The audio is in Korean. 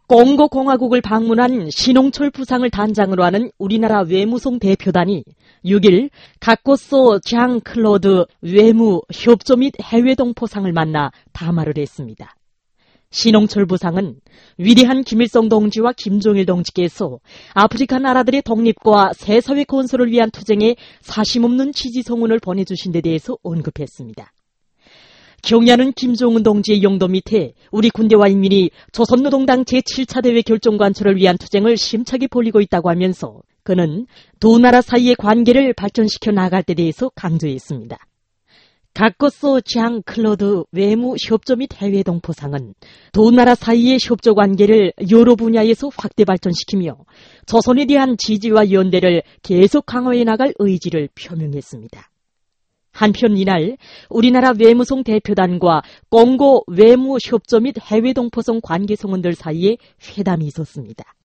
콩고 공화국을 방문한 신홍철 부상을 단장으로 하는 우리나라 외무성 대표단이 6일 가코소 장 클로드 외무 협조 및 해외 동포상을 만나 담화를 했습니다. 신홍철 부상은 위대한 김일성 동지와 김종일 동지께서 아프리카 나라들의 독립과 새 사회 건설을 위한 투쟁에 사심없는 지지 성원을 보내주신 데 대해서 언급했습니다. 경야는 김정은 동지의 용도 밑에 우리 군대와 인민이 조선노동당 제7차 대회 결정관철을 위한 투쟁을 힘차게 벌이고 있다고 하면서 그는 두 나라 사이의 관계를 발전시켜 나갈 데 대해서 강조했습니다. 가코소 장 클로드 외무 협조 및 해외 동포상은 두 나라 사이의 협조 관계를 여러 분야에서 확대 발전시키며 조선에 대한 지지와 연대를 계속 강화해 나갈 의지를 표명했습니다. 한편 이날 우리나라 외무성 대표단과 콩고 외무 협조 및 해외 동포성 관계성원들 사이에 회담이 있었습니다.